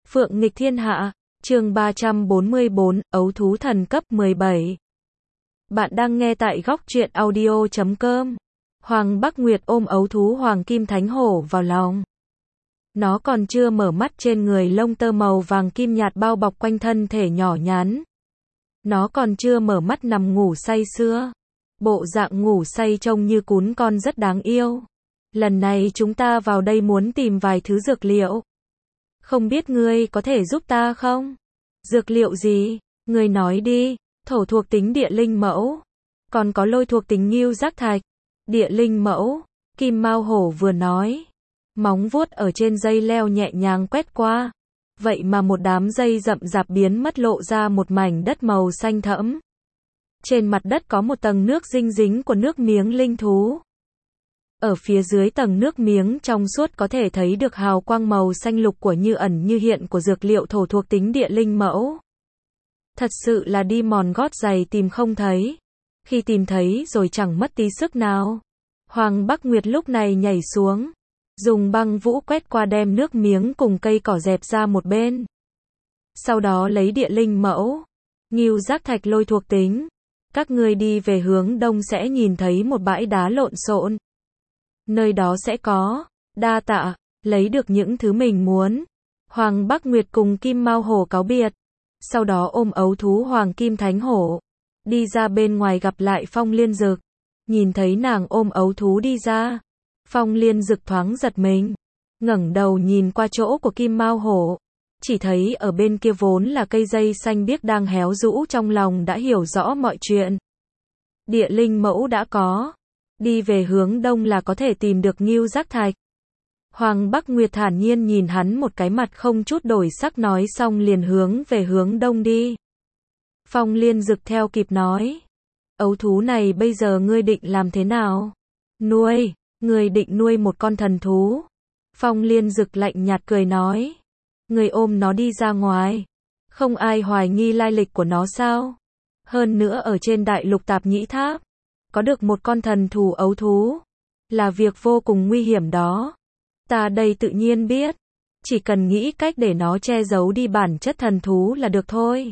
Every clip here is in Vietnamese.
Phượng nghịch thiên hạ, chương 344, ấu thú thần cấp 17. Bạn đang nghe tại góc truyện audio.com. Hoàng Bắc Nguyệt ôm ấu thú Hoàng Kim Thánh Hổ vào lòng. Nó còn chưa mở mắt, trên người lông tơ màu vàng kim nhạt bao bọc quanh thân thể nhỏ nhắn. Nó còn chưa mở mắt nằm ngủ say sưa. Bộ dạng ngủ say trông như cún con rất đáng yêu. Lần này chúng ta vào đây muốn tìm vài thứ dược liệu. Không biết ngươi có thể giúp ta không? Dược liệu gì? Ngươi nói đi. Thổ thuộc tính địa linh mẫu. Còn có lôi thuộc tính ngưu giác thạch. Địa linh mẫu. Kim Mao Hổ vừa nói. Móng vuốt ở trên dây leo nhẹ nhàng quét qua. Vậy mà một đám dây rậm rạp biến mất, lộ ra một mảnh đất màu xanh thẫm. Trên mặt đất có một tầng nước dinh dính của nước miếng linh thú. Ở phía dưới tầng nước miếng trong suốt có thể thấy được hào quang màu xanh lục của như ẩn như hiện của dược liệu thổ thuộc tính địa linh mẫu. Thật sự là đi mòn gót giày tìm không thấy. Khi tìm thấy rồi chẳng mất tí sức nào. Hoàng Bắc Nguyệt lúc này nhảy xuống. Dùng băng vũ quét qua, đem nước miếng cùng cây cỏ dẹp ra một bên. Sau đó lấy địa linh mẫu, ngưu giác thạch lôi thuộc tính. Các ngươi đi về hướng đông sẽ nhìn thấy một bãi đá lộn xộn. Nơi đó sẽ có, đa tạ, lấy được những thứ mình muốn. Hoàng Bắc Nguyệt cùng Kim Mao Hổ cáo biệt. Sau đó ôm ấu thú Hoàng Kim Thánh Hổ. Đi ra bên ngoài gặp lại Phong Liên Dực. Nhìn thấy nàng ôm ấu thú đi ra. Phong Liên Dực thoáng giật mình. ngẩng đầu nhìn qua chỗ của Kim Mao Hổ. Chỉ thấy ở bên kia vốn là cây dây xanh biếc đang héo rũ, trong lòng đã hiểu rõ mọi chuyện. Địa linh mẫu đã có. Đi về hướng đông là có thể tìm được ngưu giác thạch. Hoàng Bắc Nguyệt thản nhiên nhìn hắn một cái, mặt không chút đổi sắc, nói xong liền hướng về hướng đông đi. Phong Liên Dực theo kịp nói. Ấu thú này bây giờ ngươi định làm thế nào? Nuôi, ngươi định nuôi một con thần thú. Phong Liên Dực lạnh nhạt cười nói. Ngươi ôm nó đi ra ngoài. Không ai hoài nghi lai lịch của nó sao? Hơn nữa ở trên đại lục Tạp Nhĩ Tháp. Có được một con thần thú ấu thú. Là việc vô cùng nguy hiểm đó. Ta đây tự nhiên biết. Chỉ cần nghĩ cách để nó che giấu đi bản chất thần thú là được thôi.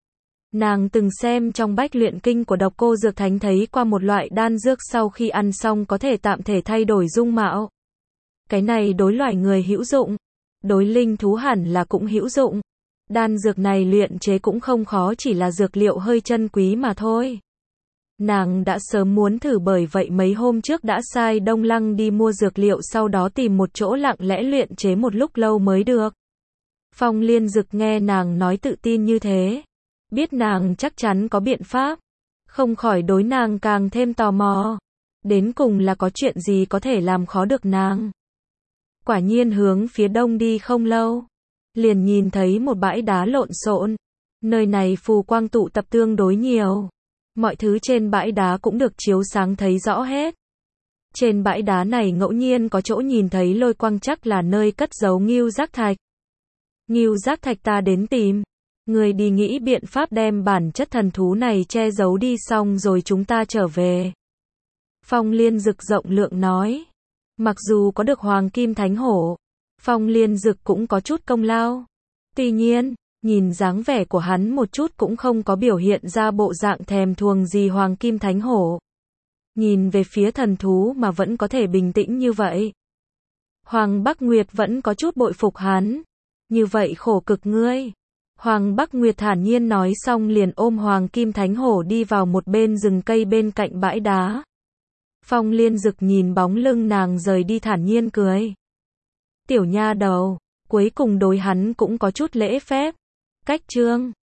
Nàng từng xem trong Bách Luyện Kinh của Độc Cô Dược Thánh thấy qua một loại đan dược sau khi ăn xong có thể tạm thể thay đổi dung mạo. Cái này đối loài người hữu dụng. Đối linh thú hẳn là cũng hữu dụng. Đan dược này luyện chế cũng không khó, chỉ là dược liệu hơi chân quý mà thôi. Nàng đã sớm muốn thử, bởi vậy mấy hôm trước đã sai Đông Lăng đi mua dược liệu, sau đó tìm một chỗ lặng lẽ luyện chế một lúc lâu mới được. Phong Liên Dực nghe nàng nói tự tin như thế, biết nàng chắc chắn có biện pháp, không khỏi đối nàng càng thêm tò mò. Đến cùng là có chuyện gì có thể làm khó được nàng. Quả nhiên hướng phía đông đi không lâu, liền nhìn thấy một bãi đá lộn xộn. Nơi này phù quang tụ tập tương đối nhiều. Mọi thứ trên bãi đá cũng được chiếu sáng thấy rõ hết. Trên bãi đá này ngẫu nhiên có chỗ nhìn thấy lôi quang, chắc là nơi cất giấu ngưu giác thạch. Ngưu giác thạch ta đến tìm. Người đi nghĩ biện pháp đem bản chất thần thú này che giấu đi, xong rồi chúng ta trở về. Phong Liên Dực rộng lượng nói. Mặc dù có được Hoàng Kim Thánh Hổ, Phong Liên Dực cũng có chút công lao. Tuy nhiên, nhìn dáng vẻ của hắn một chút cũng không có biểu hiện ra bộ dạng thèm thuồng gì Hoàng Kim Thánh Hổ. Nhìn về phía thần thú mà vẫn có thể bình tĩnh như vậy. Hoàng Bắc Nguyệt vẫn có chút bội phục hắn. Như vậy khổ cực ngươi. Hoàng Bắc Nguyệt thản nhiên nói xong liền ôm Hoàng Kim Thánh Hổ đi vào một bên rừng cây bên cạnh bãi đá. Phong Liên Dực nhìn bóng lưng nàng rời đi thản nhiên cười. Tiểu nha đầu, cuối cùng đối hắn cũng có chút lễ phép. Cách chương